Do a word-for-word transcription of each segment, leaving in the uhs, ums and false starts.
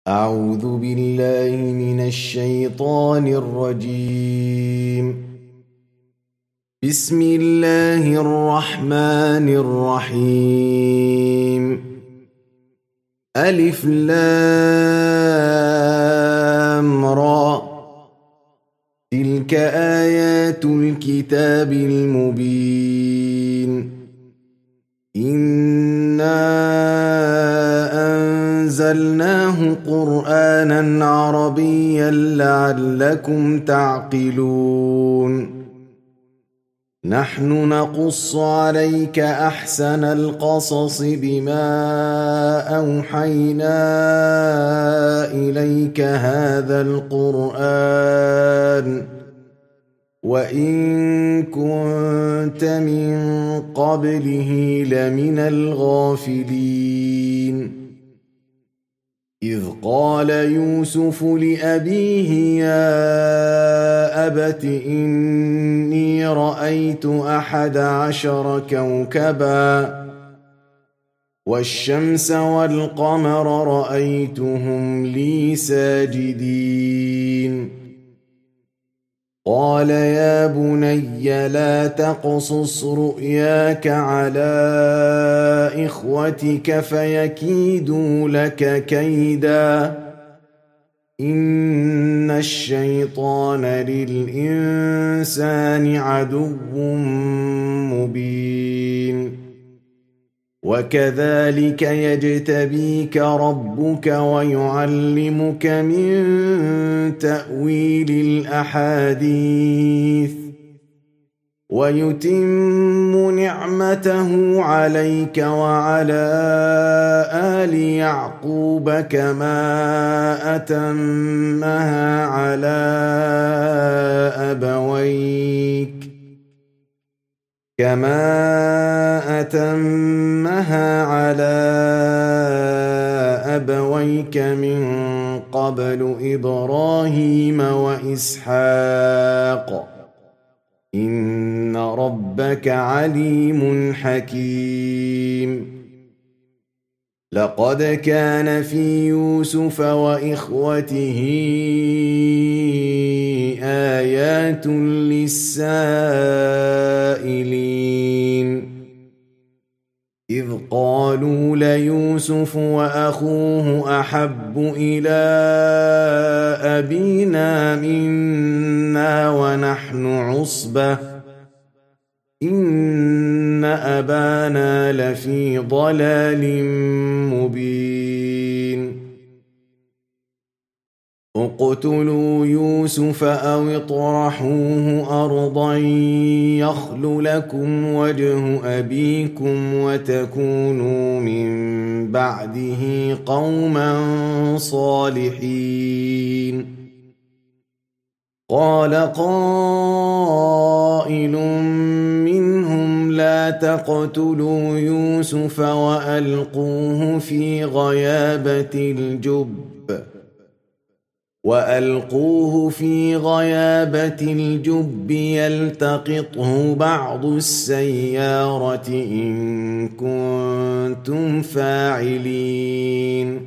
أعوذ بالله من الشيطان الرجيم. بسم الله الرحمن الرحيم. ألف لام را، تلك آيات الكتاب المبين. إنا أنزلناه قرآنا عربيا لعلكم تعقلون. نحن نقص عليك أحسن القصص بما أوحينا إليك هذا القرآن وإن كنت من قبله لمن الغافلين. إذ قال يوسف لأبيه يا أبت إني رأيت أحد عشر كوكبا والشمس والقمر رأيتهم لي ساجدين. قال يا بني لا تقصص رؤياك على إخوتك فيكيدوا لك كيدا إن الشيطان للإنسان عدو مبين. وكذلك يجتبيك ربك ويعلمك من تأويل الأحاديث ويتم نعمته عليك وعلى آل يعقوب كما أتمها على أبويك كما أتمها على أبويك من قبل إبراهيم وإسحاق إن ربك عليم حكيم. لقد كان في يوسف وإخوته آيات للسائلين. إذ قالوا ليوسف وأخوه أحب إلى أبينا منا ونحن عصبة إن أبانا لفي ضلال مبين. اقتلوا يوسف أو اطرحوه أرضا يخل لكم وجه أبيكم وتكونوا من بعده قوما صالحين. قال قائل منهم لا تقتلوا يوسف وألقوه في غيابة الجب وألقوه في غيابة الجب يلتقطه بعض السيارة إن كنتم فاعلين.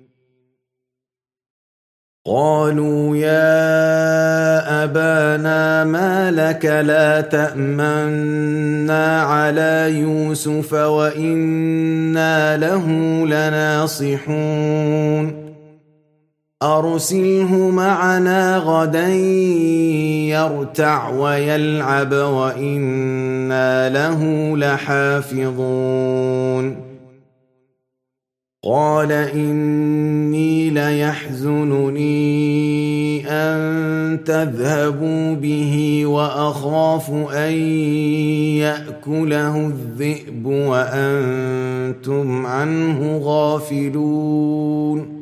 قالوا يا أبانا ما لك لا تأمنا على يوسف وإنا له لناصحون. أرسله معنا غدا يرتع ويلعب وإنا له لحافظون. قال إني ليحزنني أن تذهبوا به وأخاف أن يأكله الذئب وأنتم عنه غافلون.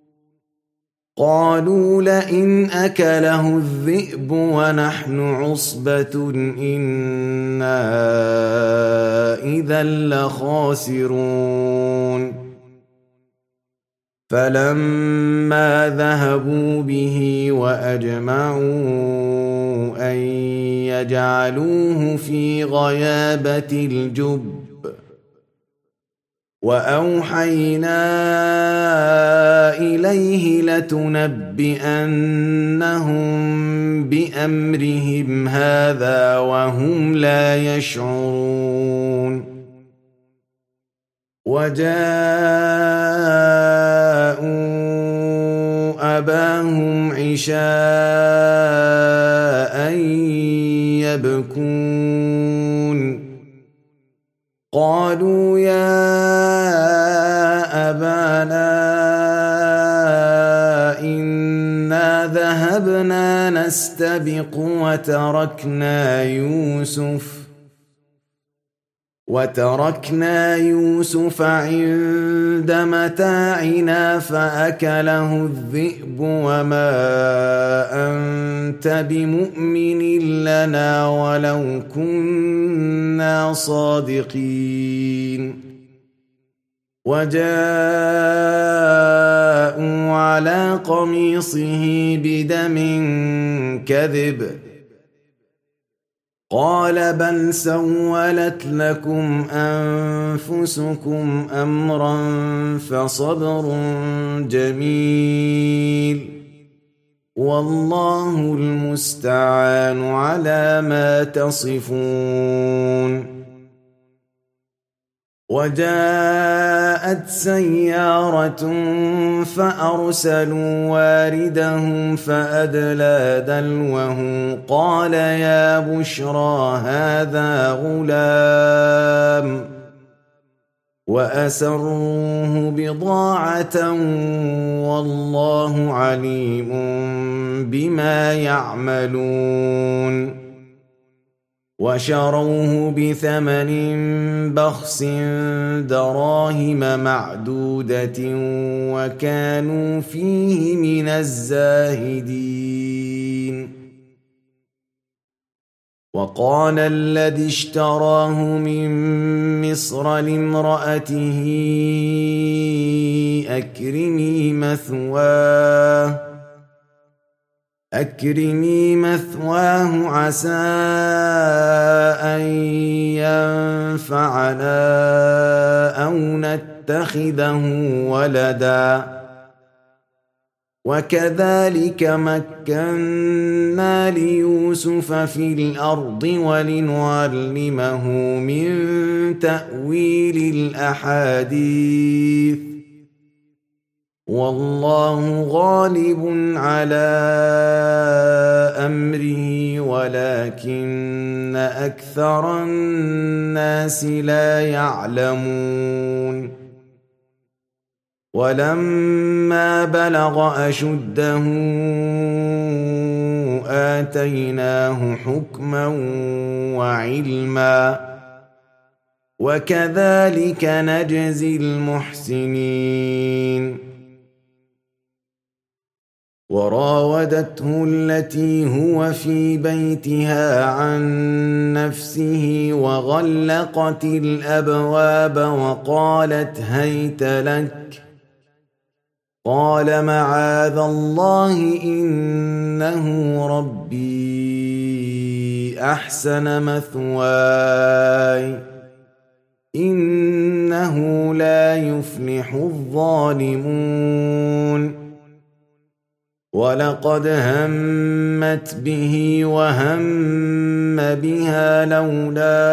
قالوا لئن أكله الذئب ونحن عصبة إنا إذا لخاسرون. فلما ذهبوا به وأجمعوا أن يجعلوه في غيابة الجب وأوحينا إليه لتنبئنهم بأمرهم هذا وهم لا يشعرون وجاءوا أباهم عشاء يبكون قالوا يا أبانا إنا ذهبنا نستبق وتركنا يوسف وتركنا يوسف عند متاعنا فأكله الذئب وما أنت بمؤمن لنا ولو كنا صادقين وجاءوا على قميصه بدم كذب قال بل سولت لكم أنفسكم أمرا فصبر جميل والله المستعان على ما تصفون وجاءت سيارة فأرسلوا واردهم فأدلى دلوه قال يا بشرى هذا غلام وأسروه بضاعة والله عليم بما يعملون وشروه بثمن بخس دراهم معدودة وكانوا فيه من الزاهدين وقال الذي اشتراه من مصر لامرأته أكرمي مثواه أكرمي مثواه عسى أن ينفعنا أو نتخذه ولدا وكذلك مكنا ليوسف في الأرض ولنعلمه من تأويل الأحاديث والله غالب على أمره ولكن أكثر الناس لا يعلمون ولما بلغ أشده آتيناه حكما وعلما وكذلك نجزي المحسنين وراودته التي هو في بيتها عن نفسه وغلقت الأبواب وقالت هيت لك قال معاذ الله إنه ربي أحسن مثواي إنه لا يفلح الظالمون ولقد همت به وهم بها لولا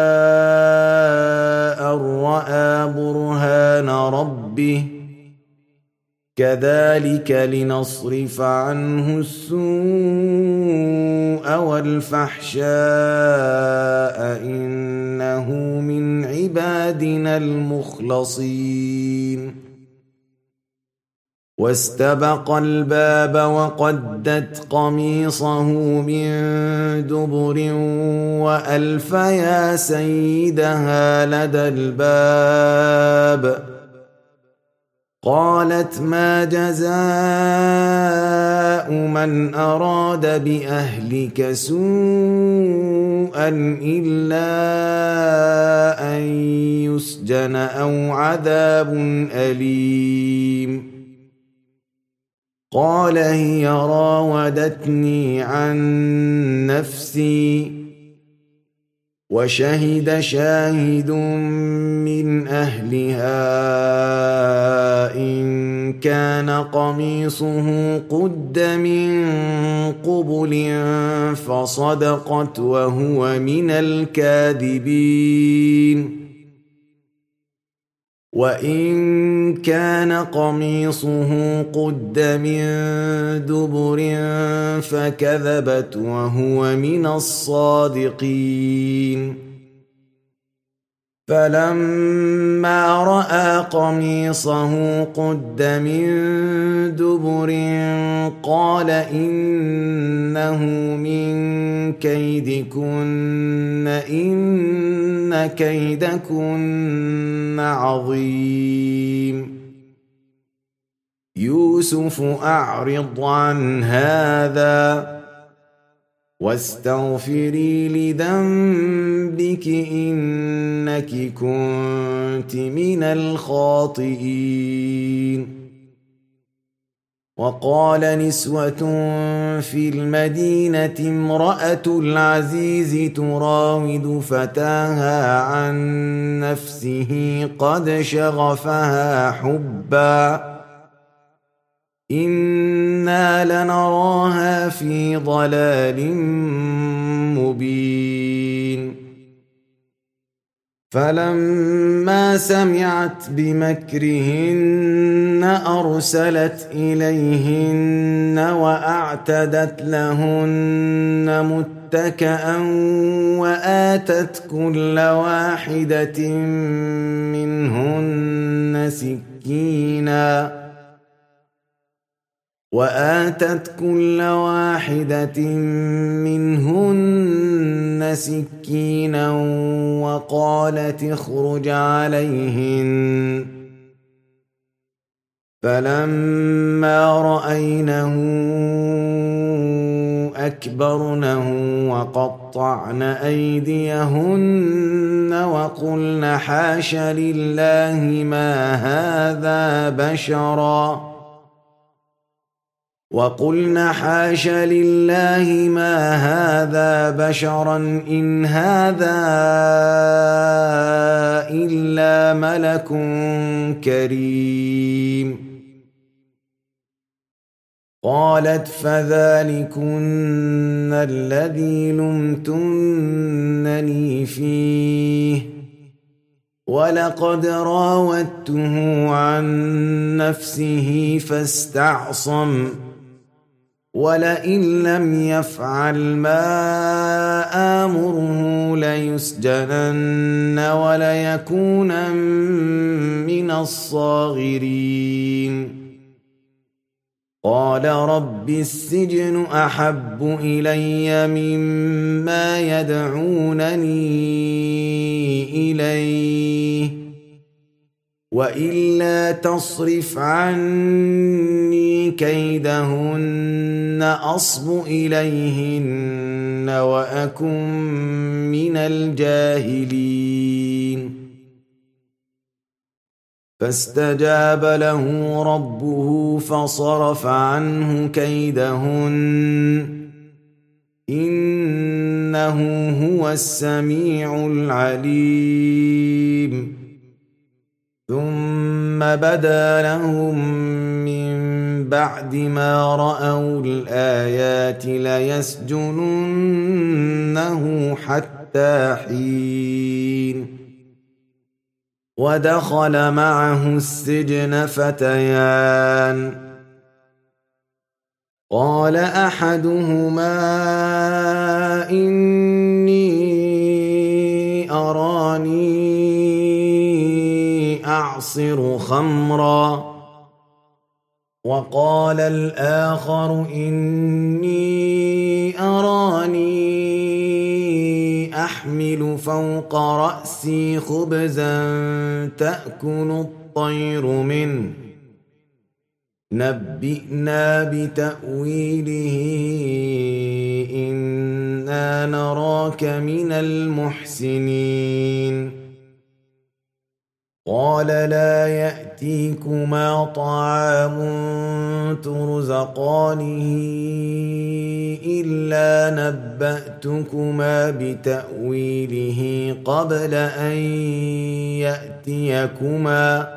أن رأى برهان ربه كذلك لنصرف عنه السوء والفحشاء إنه من عبادنا المخلصين واستبق الباب وقدت قميصه من دبر وألف يا سيدها لدى الباب قالت ما جزاء من أراد بأهلك سوءا إلا أن يسجن أو عذاب أليم قال هي راودتني عن نفسي وشهد شاهد من أهلها إن كان قميصه قد من قبل فصدقت وهو من الكاذبين وإن كان قميصه قد من دبر فكذبت وهو من الصادقين فلما رأى قميصه قد من دبر قال إنه من كيدكن إن كيدكن عظيم يوسف أعرض عن هذا واستغفري لذنبك إنك كنت من الخاطئين وقال نسوة في المدينة امرأة العزيز تراود فتاها عن نفسه قد شغفها حبا إنا لنراها في ضلال مبين فلما سمعت بمكرهن أرسلت إليهن وأعتدت لهن متكئا وآتت كل واحدة منهن سكينا وآتت كل واحدة منهن سكينا وقالت اخرج عليهن فلما رأينه أكبرنه وقطعن أيديهن وقلن حاش لله ما هذا بشرا وقلنا حاش لله ما هذا بشرا إن هذا إلا ملك كريم قالت فذلكن الذي لمتنني فيه ولقد راودته عن نفسه فاستعصم ولئن لم يفعل ما آمره ليسجنن وليكونن من الصاغرين قال رب السجن أحب إلي مما يدعونني إليه وإلا تصرف عني كيدهن أصب إليهن وأكن من الجاهلين فاستجاب له ربه فصرف عنه كيدهن إنه هو السميع العليم ثم بدا لهم من بعد ما رأوا الآيات ليسجننه حتى حين ودخل معه السجن فتيان قال أحدهما إني أراني أعصر خمرا وقال الآخر إني أراني أحمل فوق رأسي خبزا تأكل الطير منه نبئنا بتأويله إنا نراك من المحسنين قال لا يأتيكما طعام ترزقانه إلا إلا نبأتكما بتأويله قبل أن يأتيكما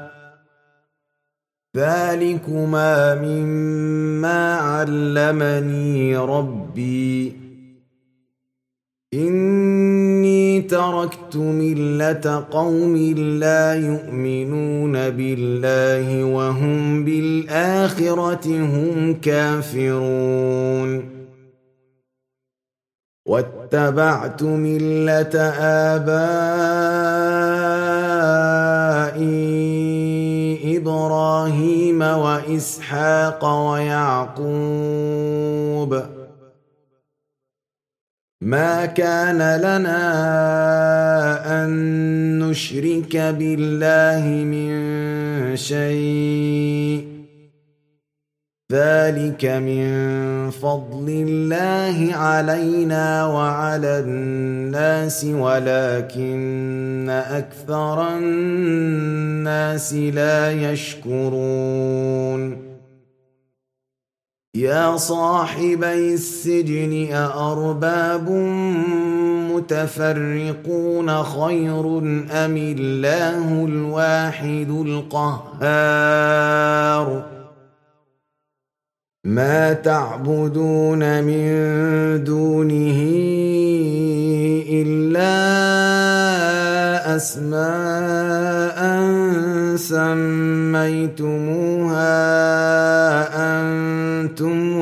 ذلكما مما علمني ربي إني تركت ملة قوم لا يؤمنون بالله وهم بالآخرة هم كافرون واتبعت ملة آبائي إبراهيم وإسحاق ويعقوب ما كان لنا أن نشرك بالله من شيء ذلك من فضل الله علينا وعلى الناس ولكن أكثر الناس لا يشكرون يا صاحبي السجن أأرباب متفرقون خير أم الله الواحد القهار ما تعبدون من دونه إلا أسماء سميتموها أنتم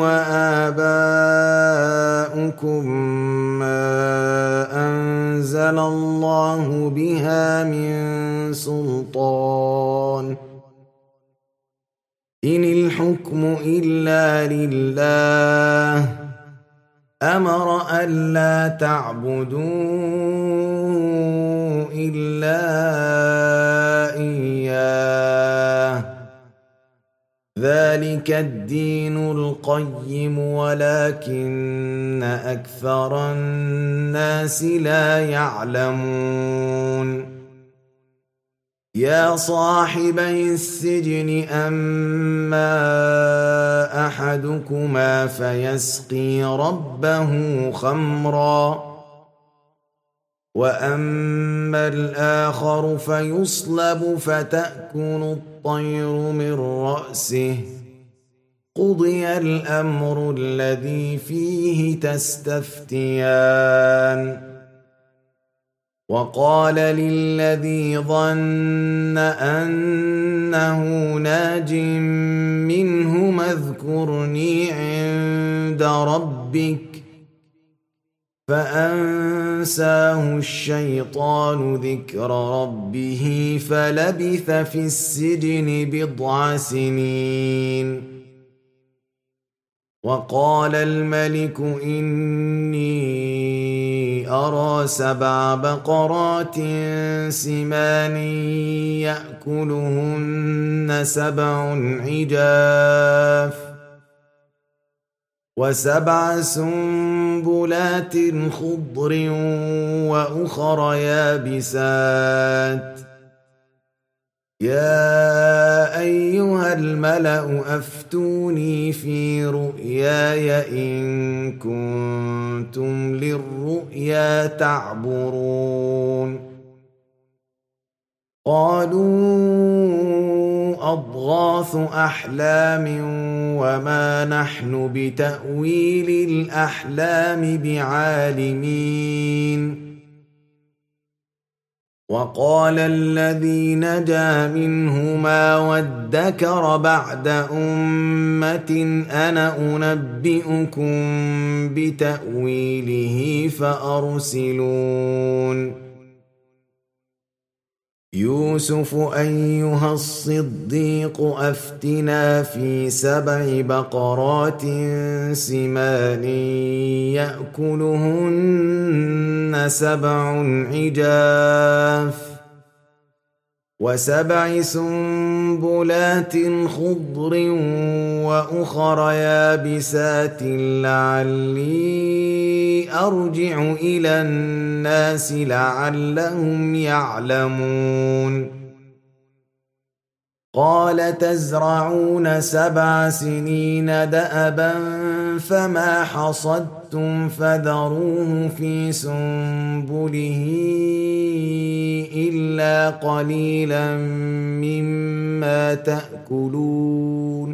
وآباؤكم ما أنزل الله بها من سلطان إن الحكم إلا لله أمر ألا تعبدوا إلا إياه ذلك الدين القيم ولكن أكثر الناس لا يعلمون يا صاحبي السجن أما أحدكما فيسقي ربه خمرا وأما الآخر فيصلب فتأكل الطير من رأسه قضي الأمر الذي فيه تستفتيان وقال للذي ظن أنه ناج منهما اذكرني عند ربك فأنساه الشيطان ذكر ربه فلبث في السجن بضع سنين وقال الملك إني أرى سبع بقرات سمان يأكلهن سبع عجاف وسبع سنبلات خضر وأخر يابسات يا أيها الملأ أفتوني في رؤياي إن كنتم للرؤيا تعبرون قالوا أضغاث أحلام وما نحن بتأويل الأحلام بعالمين وقال الذي نجا منهما وادكر بعد أمة أنا أنبئكم بتأويله فأرسلون يوسف أيها الصديق أفتنا في سبع بقرات سمان يأكلهن سبع عجاف وسبع سنبلات خضر وأخر يابسات لعلي أرجع إلى الناس لعلهم يعلمون قال تزرعون سبع سنين دأبا فما حصدتم فذروه في سنبله إلا قليلا مما تأكلون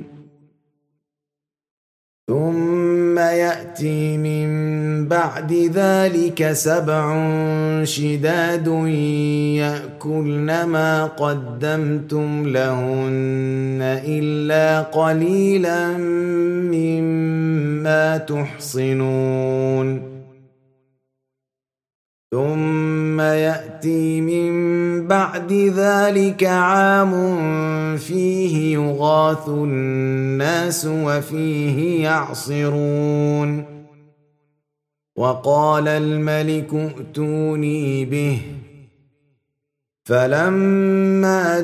ثم يأتي من بعد ذلك سبع شداد يأكلن ما قدمتم لهن إلا قليلا مما تحصنون ثم يأتي من بعد ذلك عام فيه يغاث الناس وفيه يعصرون وقال الملك ائتوني به فلما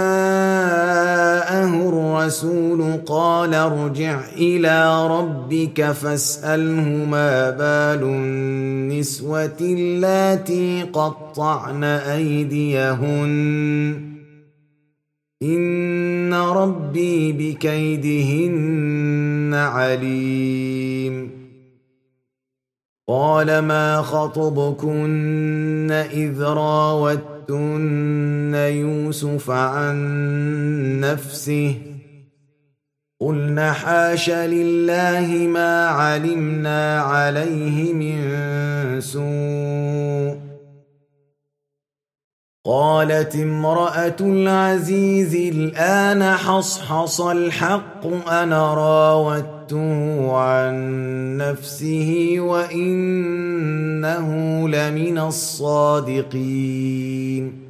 جاءه الرسول قال ارجع إلى ربك فاسأله ما بال النسوة اللاتي قطعن أيديهن إن ربي بكيدهن عليم قال ما خطبكن إذ راوتن يوسف عن نفسه قلن حاش لله ما علمنا عليه من سوء قالت امرأة العزيز الآن حصحص الحق أنا راودته عن نفسه وإنه لمن الصادقين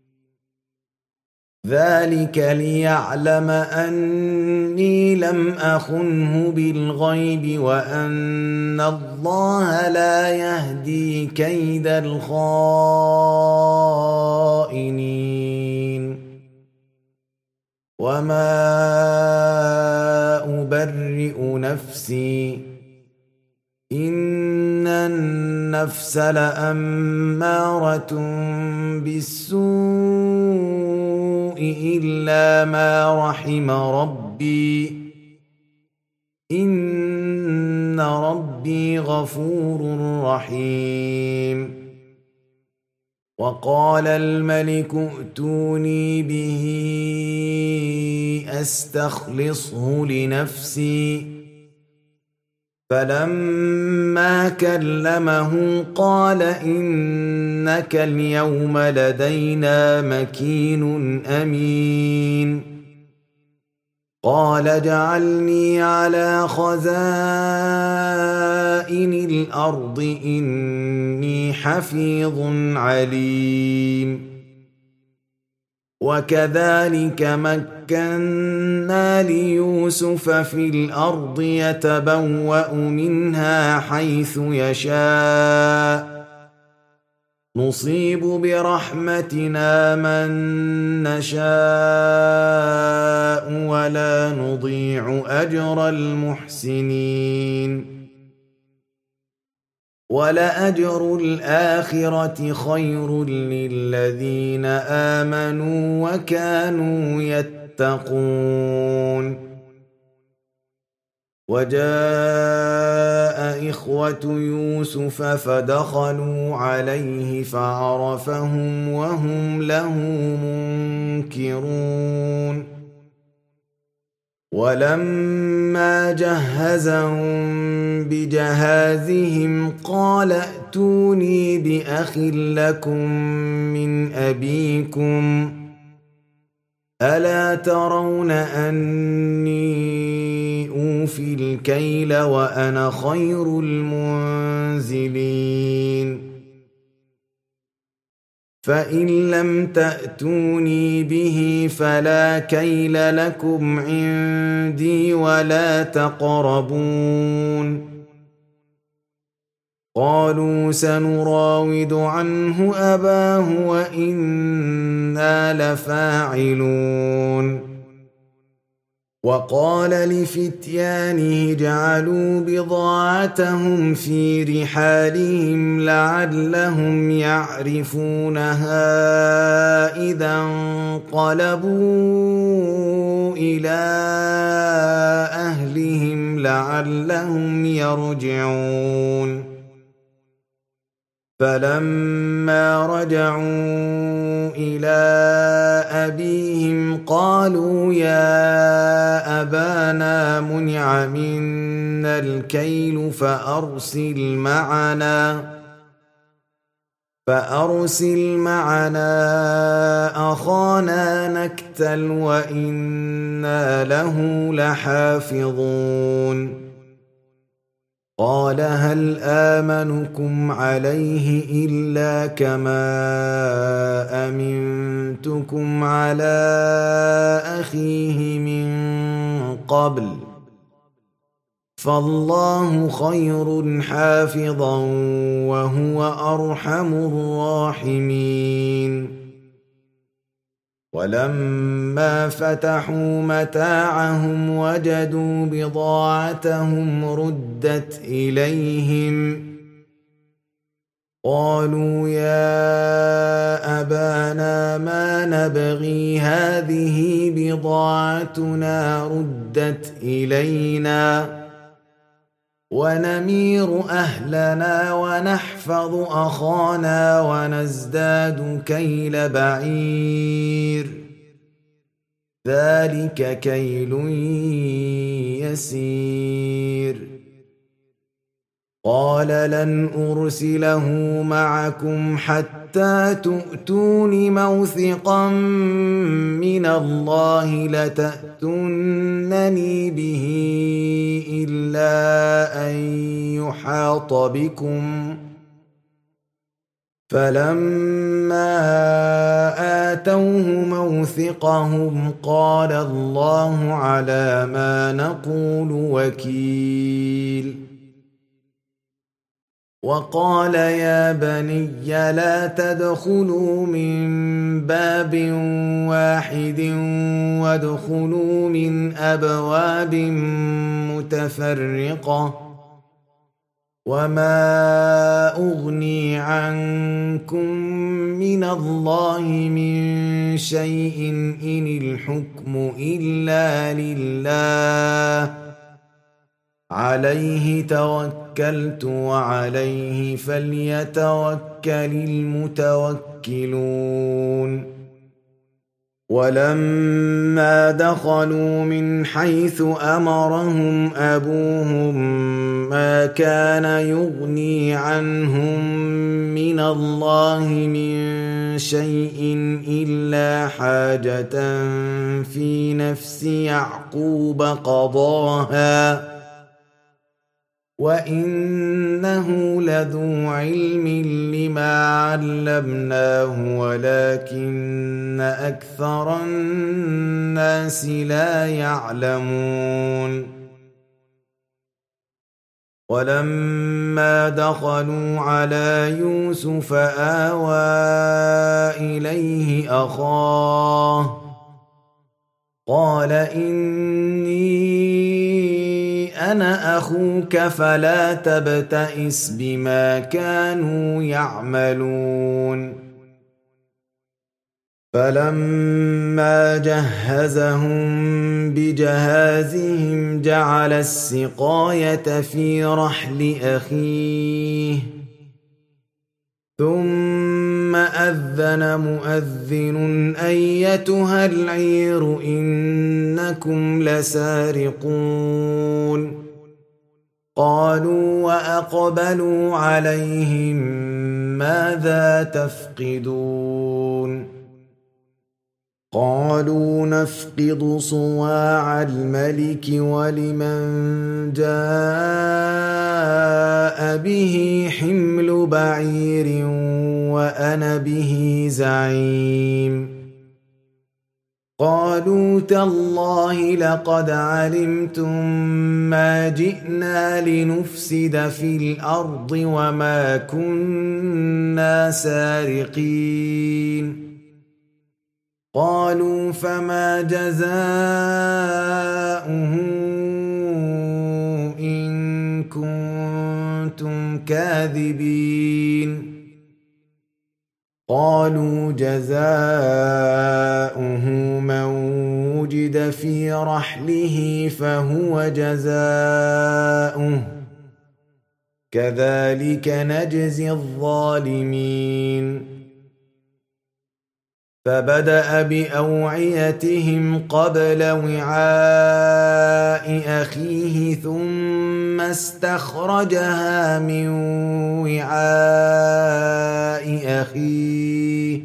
ذلك ليعلم أني لم أخنه بالغيب وأن الله لا يهدي كيد الخائنين وما أبرئ نفسي إن النفس لأمارة بالسوء إلا ما رحم ربي إن ربي غفور رحيم وقال الملك ائتوني به أستخلصه لنفسي فلما كلمه قال إنك اليوم لدينا مكين أمين قال اجعلني على خزائن الأرض إني حفيظ عليم وكذلك مكنا ليوسف في الأرض يتبوأ منها حيث يشاء نصيب برحمتنا من نشاء ولا نضيع أجر المحسنين ولأجر الآخرة خير للذين آمنوا وكانوا يتقون وجاء إخوة يوسف فدخلوا عليه فعرفهم وهم له منكرون ولما جهزهم بجهازهم قال ائتوني بأخ لكم من أبيكم ألا ترون أني أوفي الكيل وأنا خير المنزلين فإن لم تأتوني به فلا كيل لكم عندي ولا تقربون قالوا سنراود عنه أباه وإنا لفاعلون وقال لفتيانه اجعلوا بضاعتهم في رحالهم لعلهم يعرفونها إذا انقلبوا إلى أهلهم لعلهم يرجعون فلما رجعوا إلى أبيهم قالوا يا أبانا منع منا الكيل فأرسل معنا فأرسل معنا أخانا نكتل وإنا له لحافظون قال هل آمنكم عليه إلا كما أمنتكم على أخيه من قبل فالله خير حافظا وهو أرحم الراحمين ولما فتحوا متاعهم وجدوا بضاعتهم ردت إليهم قالوا يا أبانا ما نبغي هذه بضاعتنا ردت إلينا ونمير أهلنا ونحفظ أخانا ونزداد كيل بعير ذلك كيل يسير قال لن أرسله معكم حتى تؤتون موثقا من الله لتأتونني به إلا أن يحاط بكم فلما آتوه موثقهم قال الله على ما نقول وكيل وقال يا بني لا تدخلوا من باب واحد وادخلوا من أبواب متفرقة وما أغني عنكم من الله من شيء إن الحكم إلا لله عليه توكلت وعليه فليتوكل المتوكلون ولما دخلوا من حيث أمرهم أبوهم ما كان يغني عنهم من الله من شيء إلا حاجة في نفس يعقوب قضاها وإنه لذو علم لما علمناه ولكن أكثر الناس لا يعلمون ولما دخلوا على يوسف آوى إليه أخاه قال إني أنا أخوك فلا تبتئس بما كانوا يعملون فلما جهزهم بجهازهم جعل السقاية في رحل أخيه ثم أذن مؤذن أيتها العير إنكم لسارقون قالوا وأقبلوا عليهم ماذا تفقدون قالوا نفقد صواع الملك ولمن جاء به حمل بعير وأنا به زعيم قالوا تالله لقد علمتم ما جئنا لنفسد في الأرض وما كنا سارقين قالوا فما جزاؤه إن كنتم كاذبين قالوا جزاؤه من وجد وجد في رحله فهو جزاؤه كذلك نجزي الظالمين فبدأ بأوعيتهم قبل وعاء أخيه ثم استخرجها من وعاء أخيه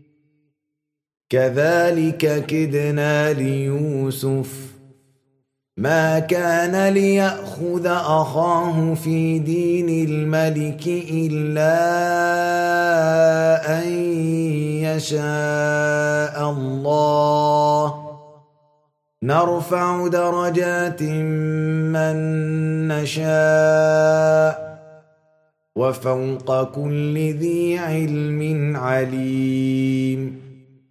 كذلك كدنا ليوسف ما كان ليأخذ أخاه في دين الملك إلا أن يشاء الله نرفع درجات من نشاء وفوق كل ذي علم عليم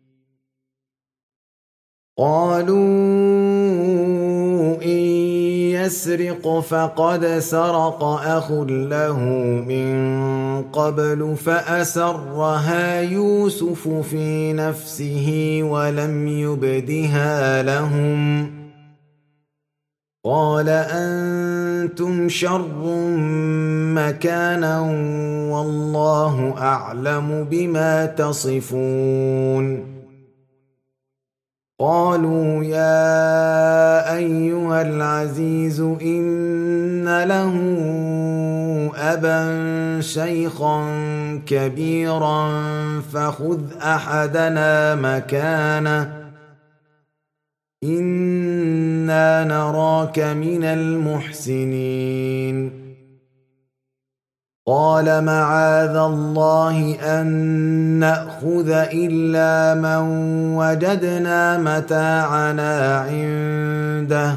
قالوا إن يسرق فقد سرق أخ له من قبل فأسرها يوسف في نفسه ولم يبدها لهم قال أنتم شر مكانا والله أعلم بما تصفون قالوا يا أيها العزيز إن له أبا شيخا كبيرا فخذ أحدنا مكانه إنا نراك من المحسنين قال معاذ الله أن نأخذ إلا من وجدنا متاعنا عنده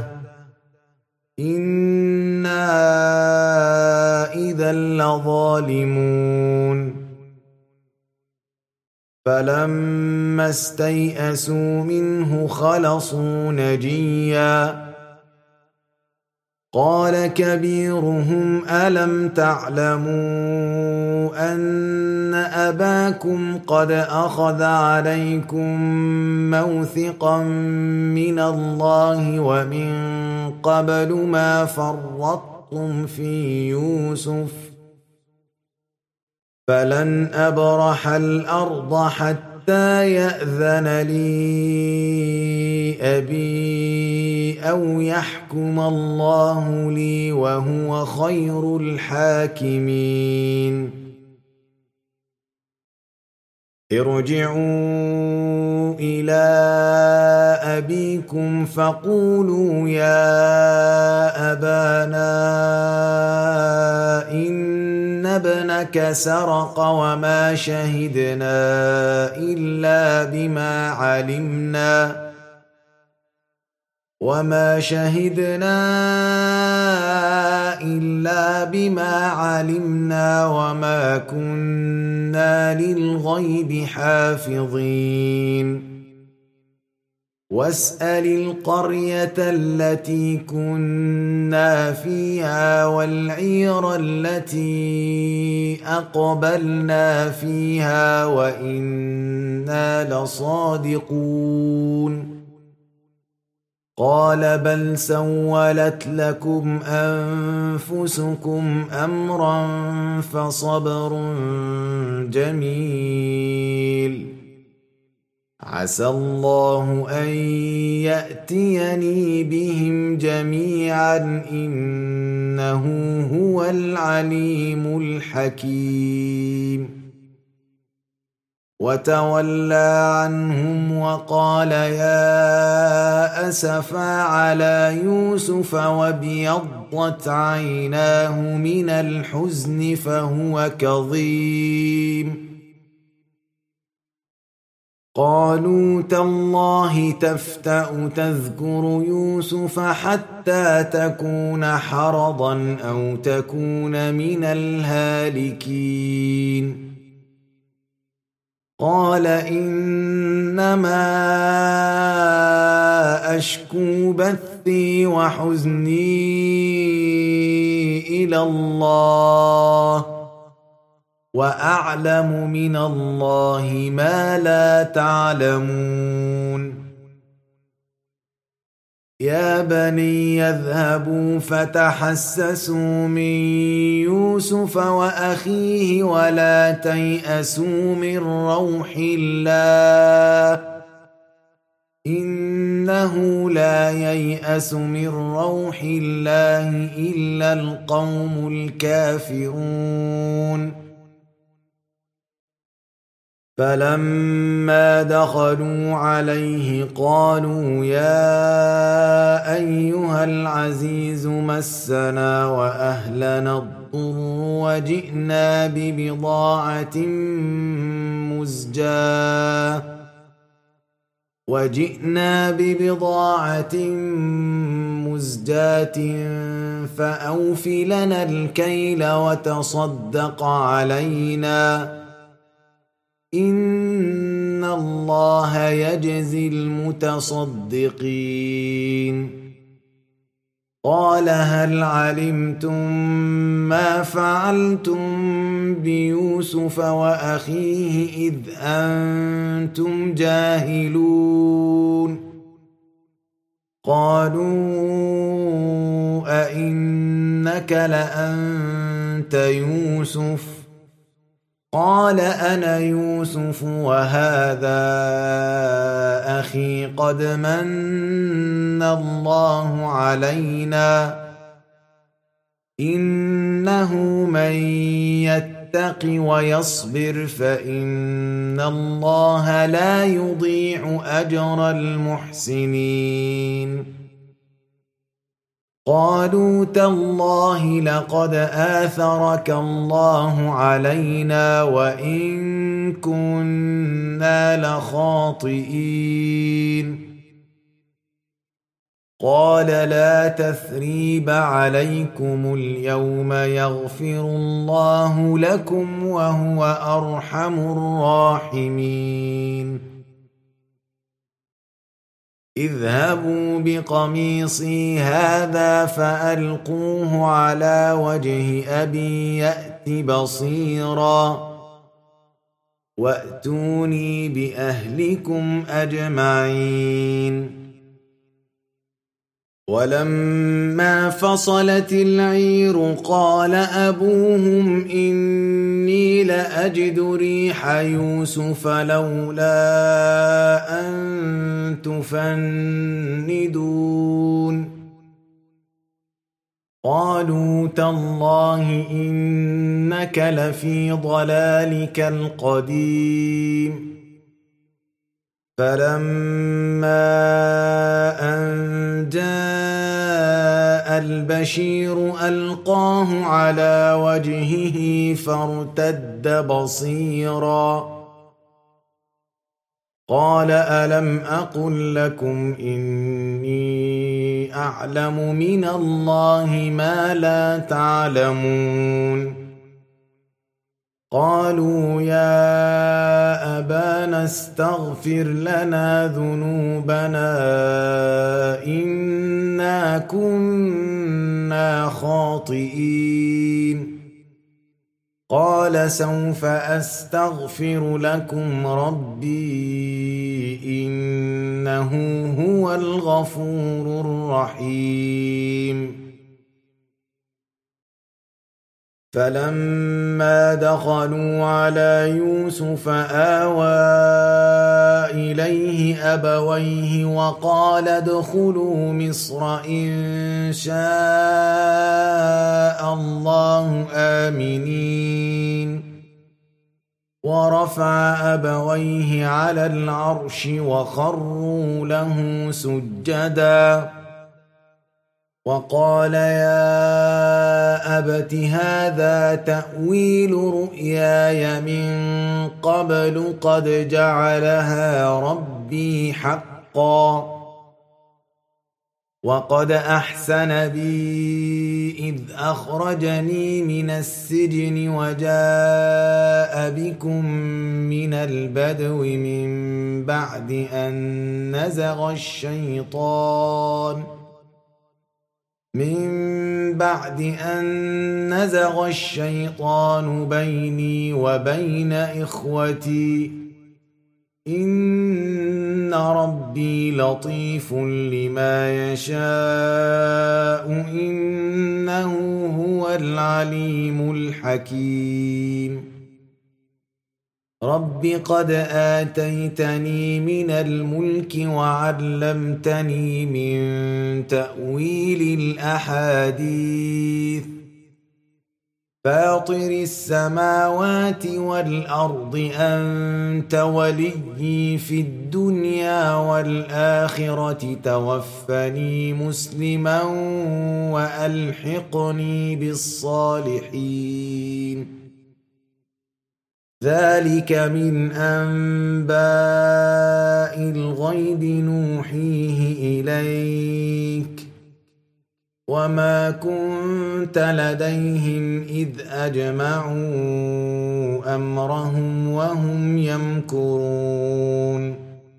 إنا إذا لظالمون فلما استيئسوا منه خلصوا نجيا قال كبيرهم ألم تعلموا أن أباكم قد أخذ عليكم موثقا من الله ومن قبل ما فرطتم في يوسف فلن أبرح الأرض حتى يأذن لي أبي أو يحكم الله لي وهو خير الحاكمين ارجعوا إلى أبيكم فقولوا يا أبانا إن ابنك سرق وما شهدنا إلا بما علمنا وما شهدنا إلا بما علمنا وما كنا للغيب حافظين واسأل القرية التي كنا فيها والعير التي أقبلنا فيها وإنا لصادقون قال بل سولت لكم أنفسكم أمرا فصبر جميل عسى الله أن يأتيني بهم جميعا إنه هو العليم الحكيم وتولى عنهم وقال يا أسفا على يوسف وابيضت عيناه من الحزن فهو كظيم قالوا تالله تفتأ تذكر يوسف حتى تكون حرضا أو تكون من الهالكين قال إنما أشكو بثي وحزني إلى الله وأعلم من الله ما لا تعلمون يا بني يذهبوا فتحسسوا من يوسف وأخيه ولا تيأسوا من روح الله إنه لا ييأس من روح الله إلا القوم الكافرون فلما دخلوا عليه قالوا يا أيها العزيز مسنا وأهلنا الضر وجئنا ببضاعة مزجاة وجئنا ببضاعة مزجاة فأوف لنا الكيل وتصدق علينا إن الله يجزي المتصدقين قال هل علمتم ما فعلتم بيوسف وأخيه إذ أنتم جاهلون قالوا أئنك لأنت يوسف قال أنا يوسف وهذا أخي قد من الله علينا إنه من يتق ويصبر فإن الله لا يضيع أجر المحسنين قالوا تالله لقد آثرك الله علينا وإن كنا لخاطئين قال لا تثريب عليكم اليوم يغفر الله لكم وهو أرحم الراحمين اذهبوا بقميصي هذا فألقوه على وجه أبي يأت بصيرا وأتوني بأهلكم أجمعين ولما فصلت العير قال أبوهم إني لأجد ريح يوسف لولا أن تفندون قالوا تالله إنك لفي ضلالك القديم فلما أن جاء البشير ألقاه على وجهه فارتد بصيرا قال ألم أقل لكم إني أعلم من الله ما لا تعلمون قالوا يا أبانا استغفر لنا ذنوبنا إنا كنا خاطئين قال سوف أستغفر لكم ربي إنه هو الغفور الرحيم فلما دخلوا على يوسف آوى إليه أبويه وقال ادخلوا مصر إن شاء الله آمنين ورفع أبويه على العرش وخروا له سجدا وقال يا أبت هذا تأويل رؤياي من قبل قد جعلها ربي حقا وقد أحسن بي إذ أخرجني من السجن وجاء بكم من البدو من بعد أن نزغ الشيطان من بعد أن نزغ الشيطان بيني وبين إخوتي إن ربي لطيف لما يشاء إنه هو العليم الحكيم رب قد آتيتني من الملك وعلمتني من تأويل الأحاديث فاطر السماوات والأرض أنت وليي في الدنيا والآخرة توفني مسلما وألحقني بالصالحين ذلك من أنباء الغيب نوحيه إليك وما كنت لديهم إذ أجمعوا أمرهم وهم يمكرون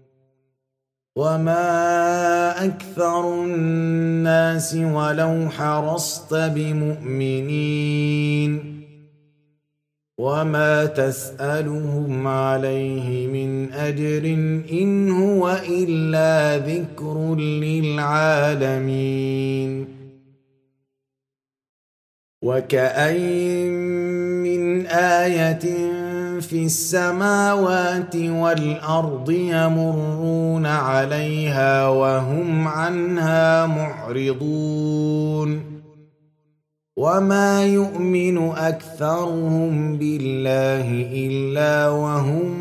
وما أكثر الناس ولو حرصت بمؤمنين وما تسألهم عليه من أجر إن هو إلا ذكر للعالمين وكأين من آية في السماوات والأرض يمرون عليها وهم عنها معرضون وما يؤمن أكثرهم بالله إلا وهم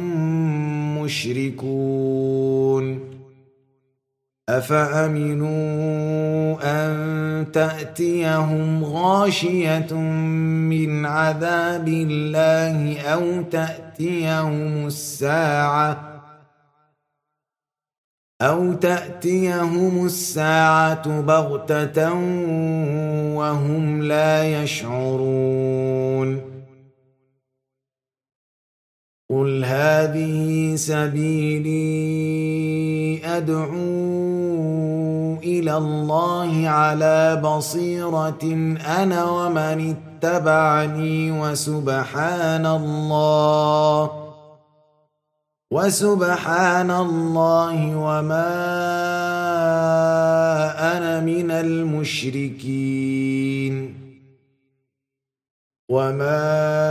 مشركون أفأمنوا أن تأتيهم غاشية من عذاب الله أو تأتيهم الساعة أو تأتيهم الساعة بغتة وهم لا يشعرون قل هذه سبيلي أدعو إلى الله على بصيرة أنا ومن اتبعني وسبحان الله وسبحان الله وما أنا من المشركين وما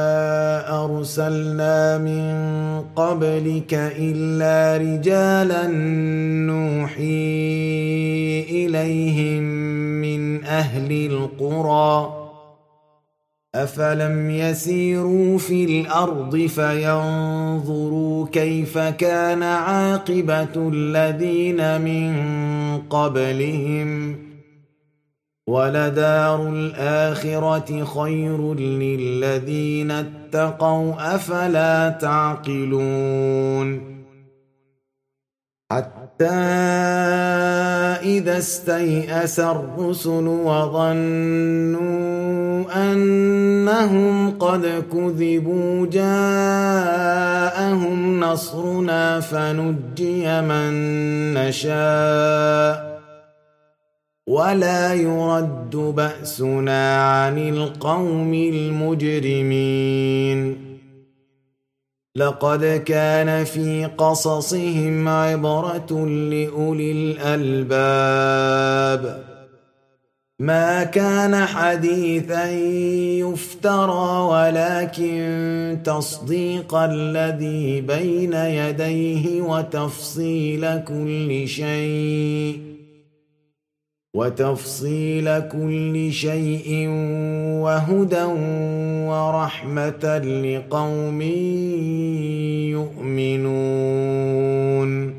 أرسلنا من قبلك إلا رجالا نوحي إليهم من أهل القرى أفلم يسيروا في الأرض فينظروا كيف كان عاقبة الذين من قبلهم ولدار الآخرة خير للذين اتقوا أفلا تعقلون حتى إذا استيأس الرسل وظنوا أنهم قد كذبوا جاءهم نصرنا فنجي من نشاء ولا يرد بأسنا عن القوم المجرمين لقد كان في قصصهم عبرة لأولي الألباب ما كان حديثا يفترى ولكن تصديق الذي بين يديه وتفصيل كل شيء وتفصيل كل شيء وهدى ورحمة لقوم يؤمنون